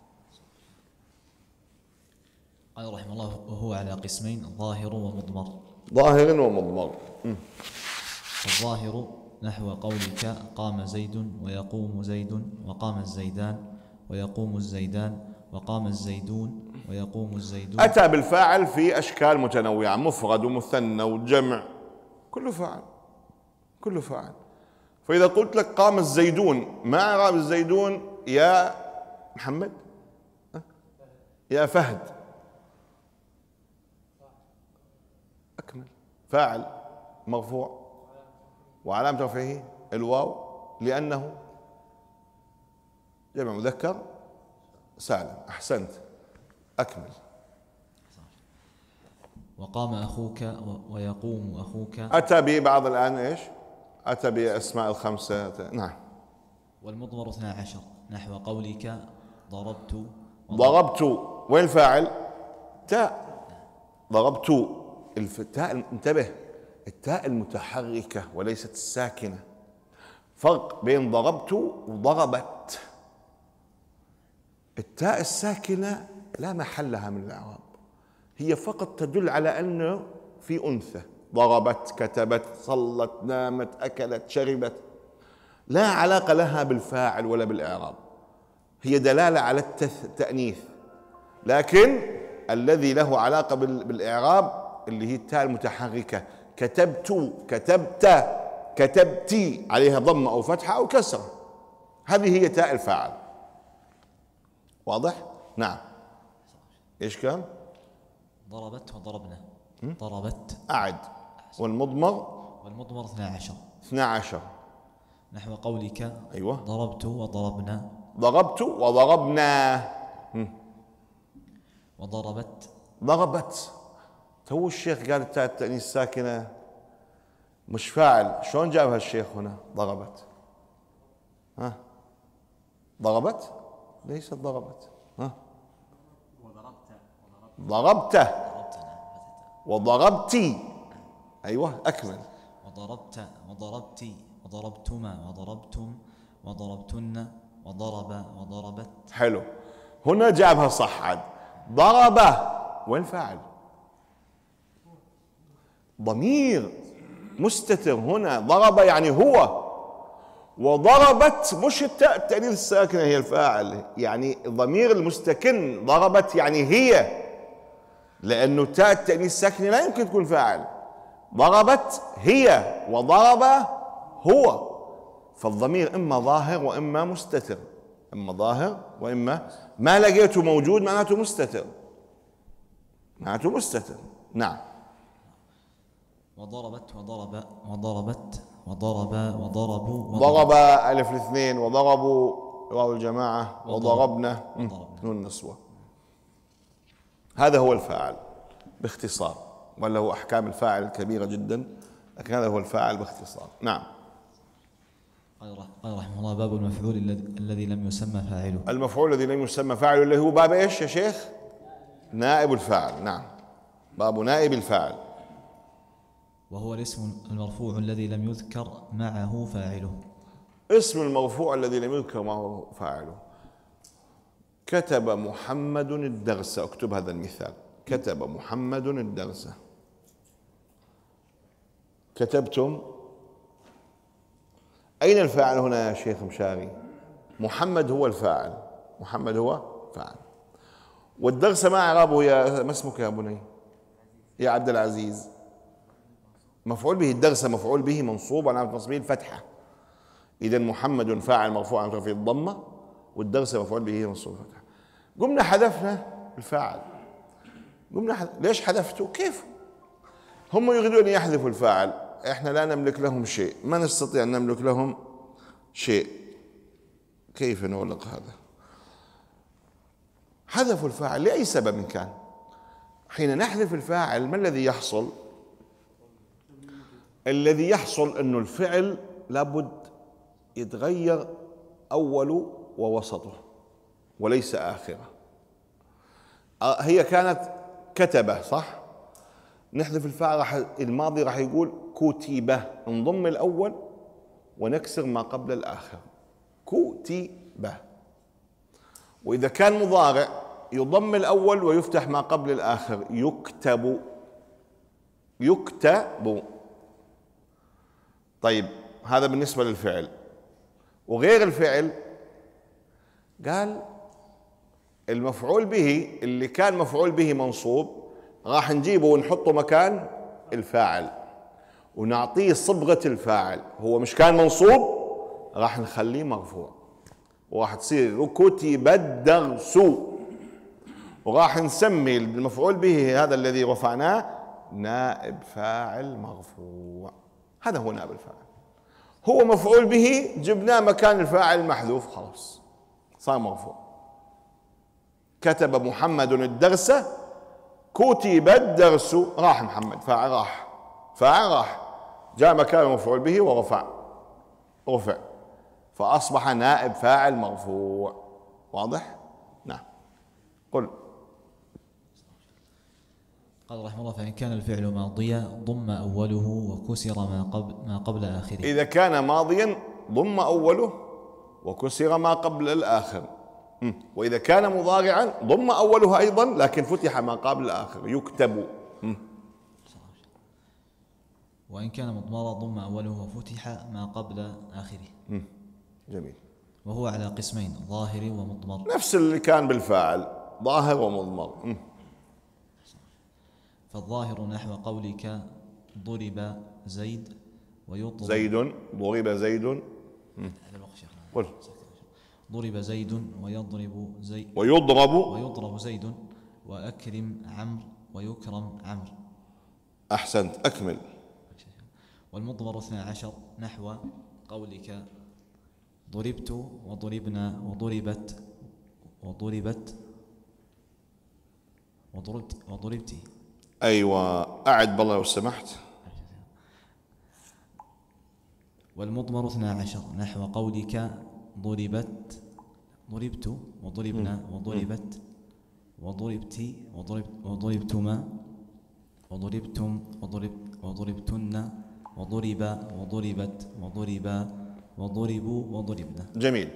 قال رحمه الله وهو على قسمين، ظاهر ومضمر. ظاهر ومضمر. الظاهر نحو قولك قام زيد ويقوم زيد وقام الزيدان ويقوم الزيدان وقام الزيدون ويقوم الزيدون. أتى بالفاعل في أشكال متنوعة، مفرد ومثنى وجمع، كله فاعل، كله فاعل. فإذا قلت لك قام الزيدون، ما إعراب الزيدون يا محمد؟ يا فهد؟ أكمل. فاعل مرفوع وعلامة رفعه الواو لأنه جمع مذكر سالم. أحسنت، أكمل. وقام أخوك ويقوم أخوك. أتى ببعض الآن إيش؟ أتى بأسماء الخمسة. نعم. والمضمر اثنا عشر نحو قولك ضربت. ضربت، وين الفاعل؟ تاء. ضربت، التاء، انتبه، التاء المتحركة وليست الساكنة، فرق بين ضربت وضربت. التاء الساكنة لا محل لها من الإعراب، هي فقط تدل على أنه في أنثى، ضربت، كتبت، صلت، نامت، أكلت، شربت، لا علاقة لها بالفاعل ولا بالإعراب، هي دلالة على التأنيث. لكن الذي له علاقة بالإعراب اللي هي التاء المتحركة، كتبت، كتبت، كتبتي، عليها ضمة أو فتحة أو كسرة، هذه هي تاء الفاعل. واضح؟ نعم. إيش كان؟ ضربت وضربنا. ضربت. أعد. والمضمر؟ والمضمر اثنا عشر. اثنا عشر نحو قولك أيوة. ضربت وضربنا. ضربت وضربنا. وضربت. ضربت. تو الشيخ قال التاء التأنيث الساكنة مش فاعل، شلون جابها الشيخ هنا؟ ضربت. ها ضربت؟ ليست ضربت. ها ضربت وضربتي. أيوة أكمل. وضربت وضربتي وضربتما وضربتم وضربتن وضرب وضربت. حلو، هنا جابها صح. عاد ضرب وين فاعل؟ ضمير مستتر هنا. ضرب يعني هو، وضربت مش التاء التأنيث الساكنة هي الفاعل، يعني ضمير المستكن. ضربت يعني هي، لأنه تاء التأنيث الساكنة لا يمكن تكون فاعل. ضربت هي وضرب هو، فالضمير إما ظاهر وإما مستتر. إما ظاهر وإما ما لقيته موجود معناته مستتر، معناته مستتر. نعم. وضربت وضرب وضربت وضرب وضربوا. ضرب ألف الاثنين، وضربوا واو الجماعة، وضربنا نون النسوة. هذا هو الفاعل باختصار، ولا هو أحكام الفاعل الكبيرة جدا، لكن هذا هو الفاعل باختصار. نعم. قال رحمه الله: باب المفعول الذي لم يسمى فاعله. المفعول الذي لم يسمى فاعله اللي هو باب ايش يا شيخ؟ نائب الفاعل. نعم، باب نائب الفاعل. وهو الاسم المرفوع الذي لم يذكر معه فاعله. اسم المرفوع الذي لم يذكر معه فاعله. كتب محمد الدرس. اكتب هذا المثال: كتب محمد الدرس. كتبتم. أين الفاعل هنا يا شيخ مشاري؟ محمد هو الفاعل، محمد هو فاعل. والدرس ما إعرابه يا ما اسمك يا بني؟ يا عبد العزيز. مفعول به. الدرس مفعول به منصوب على نصبه الفتحة. إذا محمد فاعل مرفوع عن رفعه الضمة، والدرس مفعول به منصوب الفتحة. قمنا حذفنا الفاعل. قمنا حذف. ليش حذفته؟ كيف؟ هم يريدون أن يحذفوا الفاعل، احنا لا نملك لهم شيء، ما نستطيع ان نملك لهم شيء. كيف نغلق هذا؟ حذفوا الفاعل لاي سبب كان. حين نحذف الفاعل ما الذي يحصل؟ الذي يحصل انه الفعل لابد يتغير اوله ووسطه وليس اخره. هي كانت كتبه صح؟ نحذف الفاعل، راح الماضي راح يقول كتب، نضم الاول ونكسر ما قبل الاخر. كتب. واذا كان مضارع يضم الاول ويفتح ما قبل الاخر. يكتب. يكتب. طيب هذا بالنسبه للفعل. وغير الفعل قال المفعول به اللي كان مفعول به منصوب راح نجيبه ونحطه مكان الفاعل ونعطيه صبغة الفاعل. هو مش كان منصوب، راح نخليه مرفوع، وراح تصير كتب الدرس، وراح نسمي المفعول به هذا الذي رفعناه نائب فاعل مرفوع. هذا هو نائب الفاعل. هو مفعول به جبناه مكان الفاعل المحذوف، خلاص صار مرفوع. كتب محمد الدرس، كتب الدرس، راح محمد فاعل، راح فاعل راح، جاء مكان المفعول به ورفع، رفع، فأصبح نائب فاعل مرفوع. واضح؟ نعم. قل. قال رحمه الله: فإن كان الفعل ماضيا ضم أوله وكسر ما قبل ما قبل آخره. إذا كان ماضيا ضم أوله وكسر ما قبل الآخر. وإذا كان مضارعا ضم أوله أيضا لكن فتح ما قبل الآخر. يكتب. وإن كان مضمرا ضم أوله وفتح ما قبل آخره. جميل. وهو على قسمين: ظاهر ومضمر. نفس اللي كان بالفاعل، ظاهر ومضمر. فالظاهر نحو قولك: ضرب زيد ويضرب زيد. ضرب زيد. قل. ضرب زيد ويضرب زيد ويضرب ويضرب زيد وأكرم عمرو ويكرم عمرو. أحسنت، أكمل. والمضمر اثنى عشر نحو قولك: ضربت وضربنا وضربت وضربت وضربت وضربت. أيوة، أعد بالله لو سمحت. والمضمر اثنا عشر نحو قولك ضربت ضربت وضربنا وضربت وضربت وضربت وضربتما وضربتم وضرب وضربتن وضرب وضربت وضربا وضربوا وضربنا. جميل.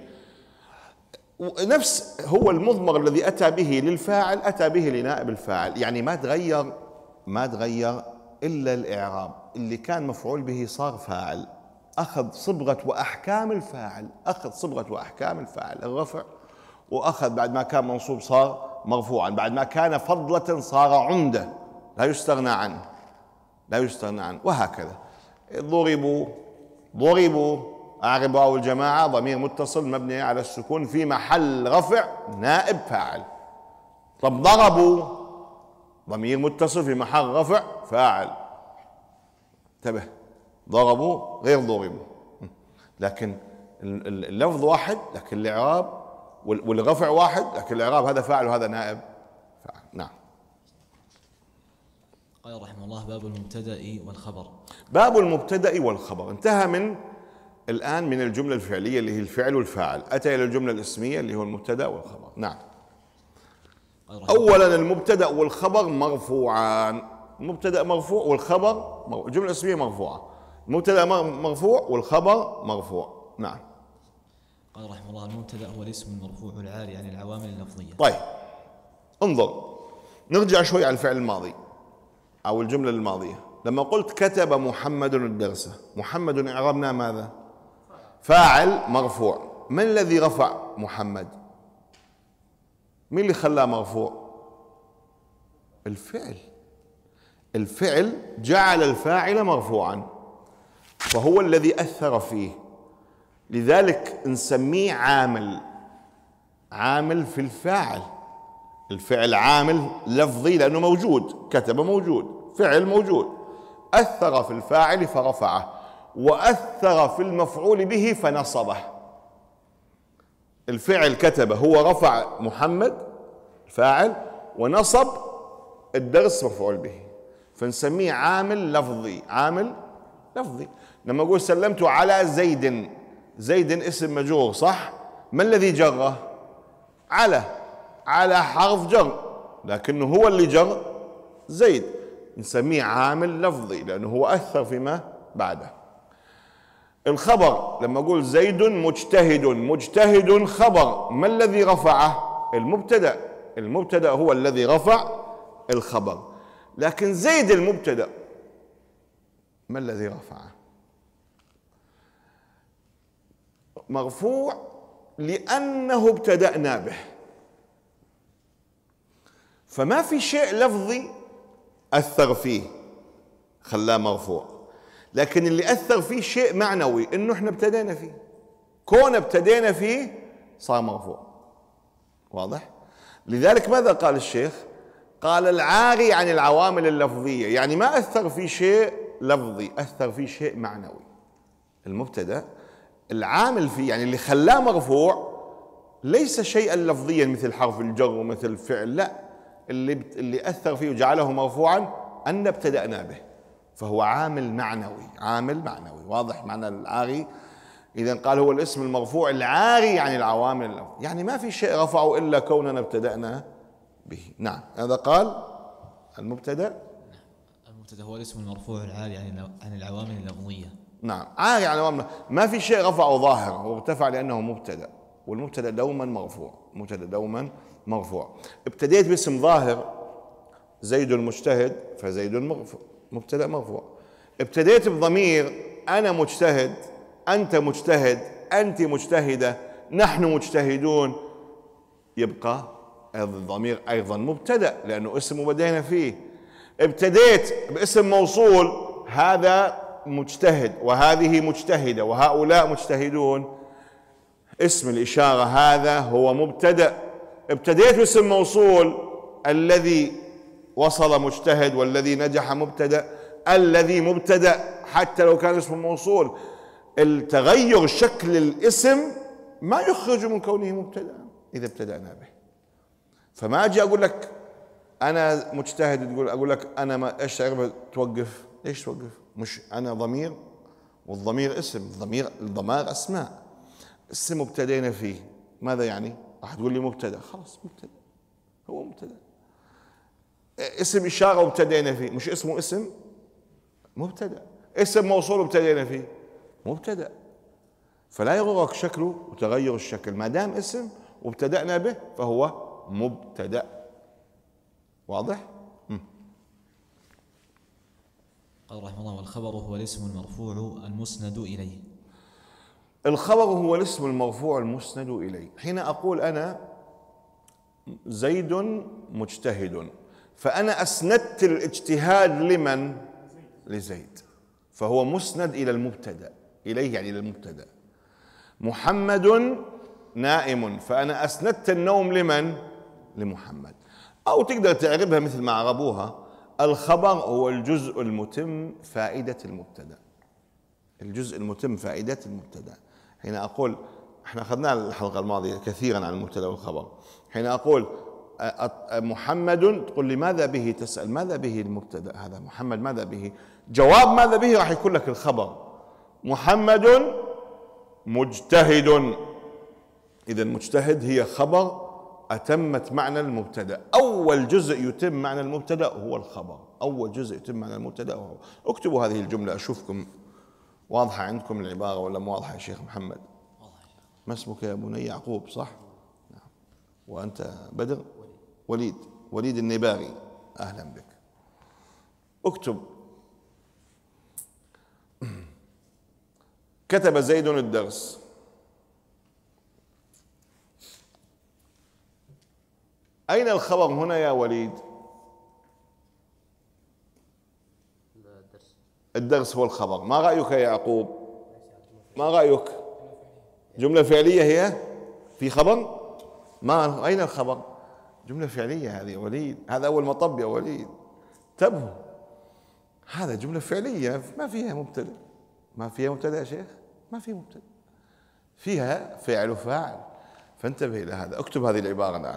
نفس هو المضمر الذي أتى به للفاعل أتى به لنائب الفاعل، يعني ما تغير ما تغير إلا الإعراب. اللي كان مفعول به صار فاعل، أخذ صبغة وأحكام الفاعل، أخذ صبغة وأحكام الفاعل الرفع، وأخذ بعد ما كان منصوب صار مرفوعا، بعد ما كان فضلة صار عمدة لا يستغنى عنه لا يستغنى عنه وهكذا. ضربوا ضربوا أعرب واو الجماعة ضمير متصل مبني على السكون في محل رفع نائب فاعل. طب ضربوا ضمير متصل في محل رفع فاعل. انتبه، ضربوا غير ضربوا، لكن اللفظ واحد لكن الإعراب، والرفع واحد لكن الإعراب هذا فاعل وهذا نائب فاعل. نعم. قال رحمه الله: باب المبتدأ والخبر. باب المبتدأ والخبر انتهى من الآن من الجملة الفعلية اللي هي الفعل والفاعل، أتى إلى الجملة الاسمية اللي هو المبتدأ والخبر. نعم. أولا المبتدأ والخبر مرفوعان. المبتدأ مرفوع والخبر مرفوع. الجملة الاسمية مرفوعة، المبتدأ مرفوع والخبر مرفوع. نعم. قال رحمه الله: المبتدأ هو الاسم المرفوع العاري عن العوامل اللفظية. طيب انظر، نرجع شوي على الفعل الماضي أو الجملة الماضية. لما قلت كتب محمد الدرس، محمد إعرابنا ماذا؟ فاعل مرفوع. من الذي رفع محمد؟ مين اللي خلاه مرفوع؟ الفعل. الفعل جعل الفاعل مرفوعا، فهو الذي أثر فيه، لذلك نسميه عامل. عامل في الفاعل. الفعل عامل لفظي لأنه موجود، كتب موجود، فعل موجود، أثر في الفاعل فرفعه، وأثر في المفعول به فنصبه. الفعل كتب هو رفع محمد فاعل، ونصب الدرس مفعول به، فنسميه عامل لفظي. عامل لفظي. لما أقول سلمت على زيد، زيد اسم مجرور صح؟ ما الذي جره؟ على على حرف جر، لكنه هو اللي جر زيد، نسميه عامل لفظي لأنه هو أثر فيما بعده. الخبر لما أقول زيد مجتهد، مجتهد خبر، ما الذي رفعه؟ المبتدأ. المبتدأ هو الذي رفع الخبر، لكن زيد المبتدأ ما الذي رفعه؟ مرفوع لأنه ابتدأنا به، فما في شيء لفظي أثر فيه خلاه مرفوع، لكن اللي أثر فيه شيء معنوي، إنه إحنا ابتدينا فيه، كون ابتدينا فيه صار مرفوع. واضح؟ لذلك ماذا قال الشيخ؟ قال العاري عن العوامل اللفظية، يعني ما أثر فيه شيء لفظي، أثر فيه شيء معنوي. المبتدأ العامل فيه يعني اللي خلاه مرفوع ليس شيئا لفظيا مثل حرف الجر ومثل الفعل، لا، اللي اللي أثر فيه وجعله مرفوعا أن ابتدأنا به، فهو عامل معنوي. عامل معنوي. واضح معنى العاري؟ إذن قال هو الاسم المرفوع العاري عن العوامل اللفظية، يعني ما في شيء رفعه إلا كوننا ابتدأنا به. نعم، هذا قال المبتدأ. المبتدأ هو الاسم المرفوع العاري عن العوامل اللفظية. نعم، عاري عن العوامل، ما في شيء رفعه ظاهر وارتفع لأنه مبتدأ، والمبتدأ دوما مرفوع. مبتدأ دوما مرفوع. ابتديت باسم ظاهر زيد المجتهد فزيد مرفوع، مبتدأ مرفوع. ابتديت بضمير أنا مجتهد، أنت مجتهد، أنت مجتهدة، نحن مجتهدون، يبقى الضمير أيضا مبتدأ لأنه اسم بدينا فيه. ابتديت باسم موصول، هذا مجتهد وهذه مجتهدة وهؤلاء مجتهدون، اسم الإشارة هذا هو مبتدأ. ابتديت باسم موصول، الذي وصل مجتهد والذي نجح مبتدأ، الذي مبتدأ حتى لو كان اسم موصول. التغير شكل الاسم ما يخرج من كونه مبتدأ إذا ابتدأنا به. فما أجي أقول لك أنا مجتهد، تقول أقول لك أنا ما إيش تعرف توقف؟ إيش توقف؟ مش أنا ضمير، والضمير اسم، الضمير الضمائر أسماء، اسم مبتدئنا فيه، ماذا يعني؟ راح تقول لي مبتدأ، خلاص مبتدأ، هو مبتدأ. اسم إشارة مبتدئنا فيه، مش اسمه اسم مبتدأ. اسم موصول مبتدئنا فيه مبتدأ. فلا يغرك شكله وتغير الشكل، ما دام اسم وابتدأنا به فهو مبتدأ. واضح؟ م. قال رحمه الله: والخبر هو الاسم المرفوع المسند إليه. الخبر هو الاسم المرفوع المسند إليه. حين أقول أنا زيد مجتهد، فأنا أسندت الاجتهاد لمن؟ لزيد، فهو مسند إلى المبتدأ، إليه يعني إلى المبتدأ. محمد نائم، فأنا أسندت النوم لمن؟ لمحمد. أو تقدر تعربها مثل ما عربوها: الخبر هو الجزء المتم فائدة المبتدأ. الجزء المتم فائدة المبتدأ. حين أقول، احنا أخذنا الحلقة الماضية كثيرا عن المبتدأ والخبر. حين أقول محمد، تقول لي ماذا به؟ تسأل ماذا به المبتدأ هذا محمد، ماذا به؟ جواب ماذا به راح يكون لك الخبر: محمد مجتهد. إذا مجتهد هي خبر أتمت معنى المبتدأ. أول جزء يتم معنى المبتدأ هو الخبر، أول جزء يتم معنى المبتدأ هو. اكتبوا هذه الجملة أشوفكم واضحة عندكم العبارة ولا مو واضحة يا شيخ محمد؟ ما اسمك يا بني؟ يعقوب صح؟ نعم. وأنت بدر؟ وليد. وليد النباري، أهلا بك. اكتب: كتب زيد الدرس. أين الخبر هنا يا وليد؟ الدرس هو الخبر. ما رأيك يا يعقوب؟ ما رأيك؟ جملة فعلية هي؟ في خبر؟ ما أين الخبر؟ جملة فعلية هذه يا وليد، هذا أول مطب يا وليد، انتبهوا، هذا جملة فعلية ما فيها مبتدأ. ما فيها مبتدأ يا شيخ؟ ما في مبتدأ، فيها فعل وفاعل، فانتبه إلى هذا. اكتب هذه العبارة الآن: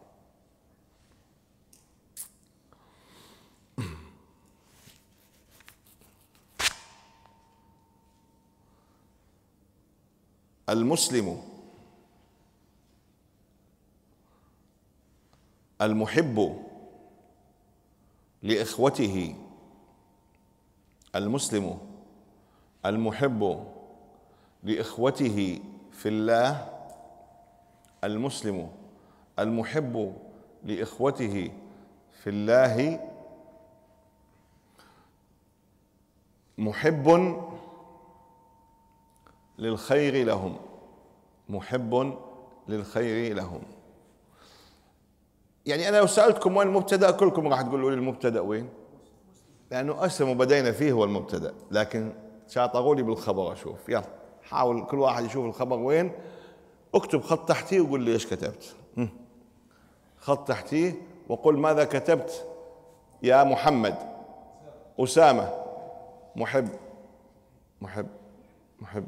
المسلم المحب لإخوته، المسلم المحب لإخوته في الله، المسلم المحب لإخوته في الله محب للخير لهم، محب للخير لهم. يعني أنا لو سألتكم وين المبتدأ كلكم راح تقولوا لي المبتدأ وين؟ لأنه أسم بدينا فيه هو المبتدأ، لكن شاطروا لي بالخبر. أشوف، يلا حاول كل واحد يشوف الخبر وين. اكتب خط تحتيه وقول لي إيش كتبت. خط تحتيه وقل ماذا كتبت يا محمد. أسامة محب، محب محب.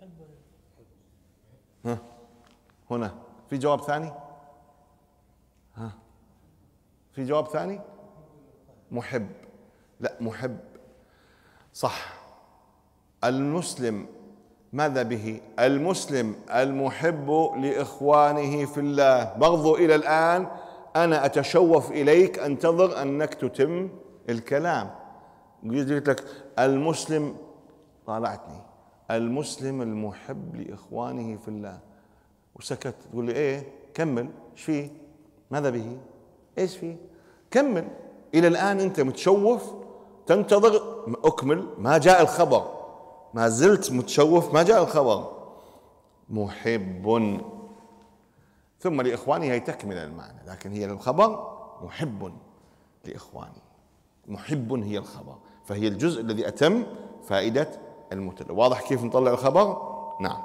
ها هنا في جواب ثاني؟ ها في جواب ثاني؟ محب، لا محب صح. المسلم ماذا به؟ المسلم المحب لإخوانه في الله. برضو إلى الآن أنا أتشوف إليك، أنتظر أنك تتم الكلام. قلت لك المسلم، طالعتني المسلم المحب لإخوانه في الله وسكت. تقول لي إيه؟ كمل، إيش فيه؟ ماذا به؟ إيش فيه؟ كمل. إلى الآن أنت متشوف تنتظر أكمل، ما جاء الخبر، ما زلت متشوف، ما جاء الخبر. محب ثم لإخوانه هي تكمل المعنى، لكن هي الخبر محب لإخوانه. محب هي الخبر، فهي الجزء الذي أتم فائدة المبتدأ. واضح كيف نطلع الخبر؟ نعم.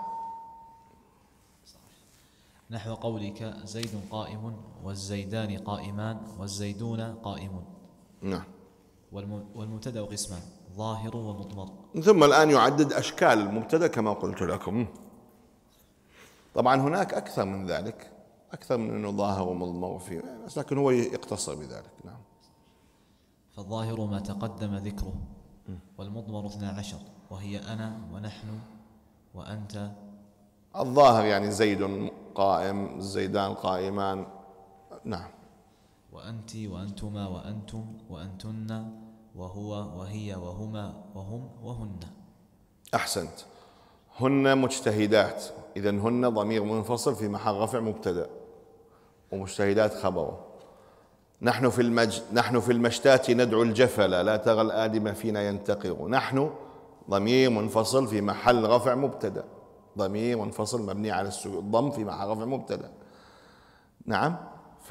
نحو قولك: زيد قائم، والزيدان قائمان، والزيدون قائمون. نعم. والمبتدأ قسمان: ظاهر ومضمر. ثم الآن يعدد أشكال المبتدأ كما قلت لكم. طبعا هناك أكثر من ذلك، أكثر من أنه ظاهر ومضمر فيه، لكن هو يقتصر بذلك. نعم. فالظاهر ما تقدم ذكره، والمضمر اثنا عشر وهي أنا ونحن وأنت. الظاهر يعني زيد قائم، زيدان قائمان. نعم. وأنت وأنتما وأنتم وأنتن وهو وهي وهما وهم وهن. أحسنت. هن مجتهدات، إذن هن ضمير منفصل في محل رفع مبتدأ، ومجتهدات خبره. نحن في المج... نحن في المشتات ندعو الجفل، لا ترى الآدم فينا ينتقر. نحن ضمير منفصل في محل رفع مبتدأ، ضمير منفصل مبني على الضم في محل رفع مبتدأ. نعم. ف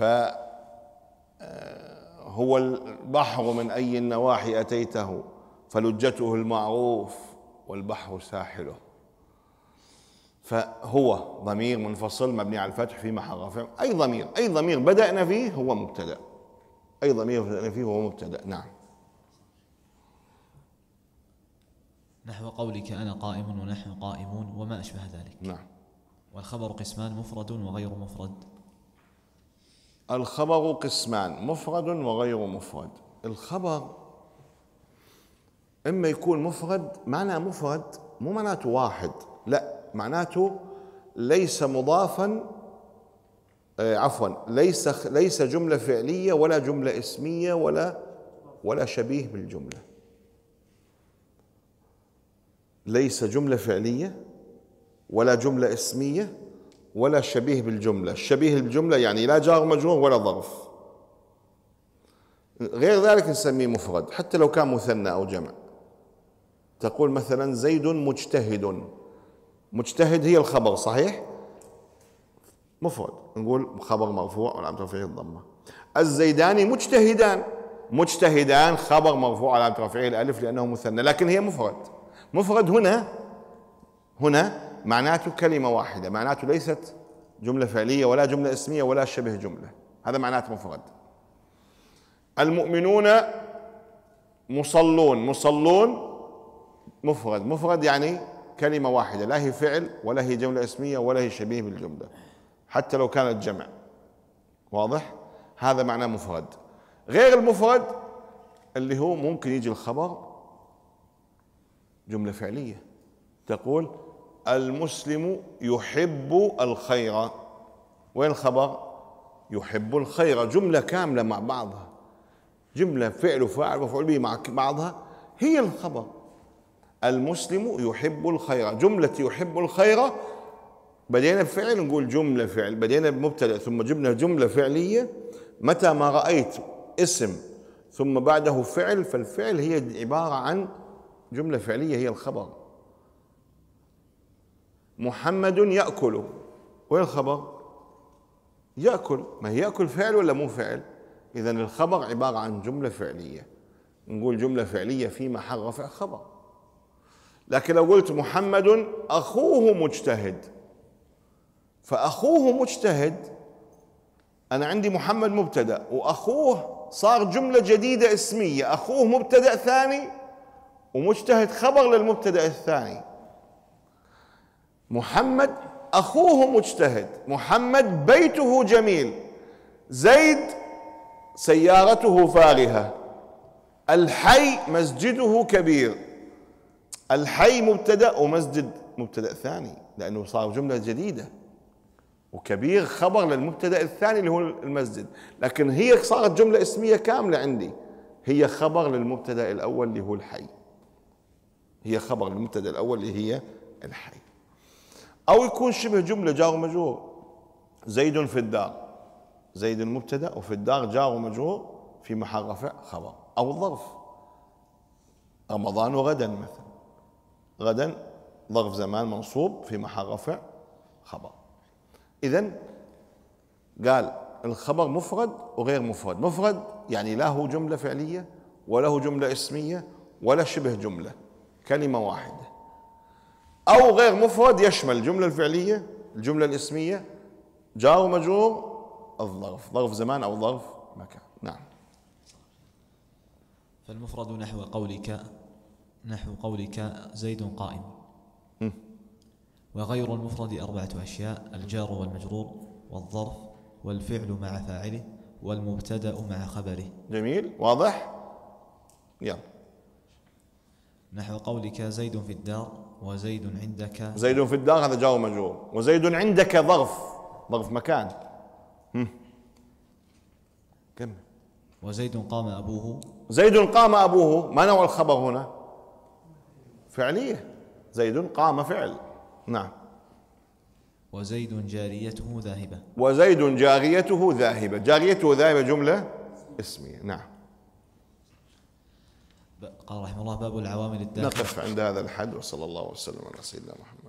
هو البحر من أي النواحي أتيته، فلجته المعروف والبحر ساحله. فهو ضمير منفصل مبني على الفتح في محل رفع. أي ضمير أي ضمير بدأنا فيه هو مبتدأ، أي ضمير بدأنا فيه هو مبتدأ. نعم. نحو قولك أنا قائم ونحن قائمون وما أشبه ذلك. نعم. والخبر قسمان، مفرد وغير مفرد. الخبر قسمان، مفرد وغير مفرد. الخبر إما يكون مفرد، معنى مفرد مو معناته واحد، لا، معناته ليس مضافا، آه عفوا ليس ليس جملة فعلية ولا جملة اسمية ولا ولا شبيه بالجملة. ليس جملة فعلية ولا جملة اسمية ولا شبيه بالجملة. الشبيه بالجملة يعني لا جار مجرور ولا ظرف. غير ذلك نسميه مفرد، حتى لو كان مثنى أو جمع. تقول مثلا زيد مجتهد، مجتهد هي الخبر صحيح، مفرد، نقول خبر مرفوع وعلامة رفعه الضمة. الزيدان مجتهدان، مجتهدان خبر مرفوع علامة رفعه الألف لأنه مثنى، لكن هي مفرد. مفرد هنا هنا معناته كلمة واحدة، معناته ليست جملة فعلية ولا جملة اسمية ولا شبه جملة، هذا معناته مفرد. المؤمنون مصلون، مصلون مفرد، مفرد يعني كلمة واحدة، لا هي فعل ولا هي جملة اسمية ولا هي شبيه بالجملة، حتى لو كانت جمع. واضح؟ هذا معناه مفرد. غير المفرد اللي هو ممكن يجي الخبر جملة فعلية، تقول المسلم يحب الخير، وين الخبر؟ يحب الخير، جملة كاملة مع بعضها، جملة فعل وفاعل ومفعول به مع بعضها هي الخبر. المسلم يحب الخير، جملة يحب الخير بدينا بفعل نقول جملة فعل، بدينا بمبتدأ ثم جبنا جملة فعلية. متى ما رأيت اسم ثم بعده فعل فالفعل هي عبارة عن جملة فعلية هي الخبر. محمد يأكل، وين الخبر؟ يأكل، ما هي يأكل فعل ولا مو فعل؟ إذن الخبر عبارة عن جملة فعلية، نقول جملة فعلية في محل رفع خبر. لكن لو قلت محمد أخوه مجتهد، فأخوه مجتهد، أنا عندي محمد مبتدأ وأخوه صار جملة جديدة اسمية، أخوه مبتدأ ثاني ومجتهد خبر للمبتدأ الثاني. محمد أخوه مجتهد، محمد بيته جميل، زيد سيارته فارهة، الحي مسجده كبير. الحي مبتدأ ومسجد مبتدأ ثاني لأنه صار جملة جديدة، وكبير خبر للمبتدأ الثاني اللي هو المسجد، لكن هي صارت جملة اسمية كاملة عندي، هي خبر للمبتدأ الأول اللي هو الحي، هي خبر للمبتدأ الأول اللي هي الحي. أو يكون شبه جملة جار ومجرور، زيد في الدار، زيد مبتدأ وفي الدار جار ومجرور في محل رفع خبر. أو الظرف، رمضان وغدا مثلا، غدا ظرف زمان منصوب في محل رفع خبر. إذن قال الخبر مفرد وغير مفرد. مفرد يعني لا هو جملة فعلية ولا هو جملة اسمية ولا شبه جملة، كلمة واحدة. أو غير مفرد يشمل الجملة الفعلية، الجملة الاسمية، جار ومجرور، الظرف، ظرف زمان أو ظرف مكان. نعم. فالمفرد نحو قولك نحو قولك زيد قائم. م. وغير المفرد أربعة أشياء: الجار والمجرور والظرف والفعل مع فاعله والمبتدأ مع خبره. جميل، واضح؟ يلا. نحو قولك زيد في الدار وزيد عندك. زيد في الدار هذا جار ومجرور، وزيد عندك ظرف، ظرف مكان. هم. كم؟ وزيد قام أبوه. زيد قام أبوه، ما نوع الخبر هنا؟ فعلية. زيد قام فعل. نعم. وزيد جاريته ذاهبة. وزيد جاريته ذاهبة. جاريته ذاهبة جملة اسمية. نعم. قال رحمه الله: باب العوامل الداخلة. نقف عند هذا الحد، وصلى الله وسلم على سيدنا محمد.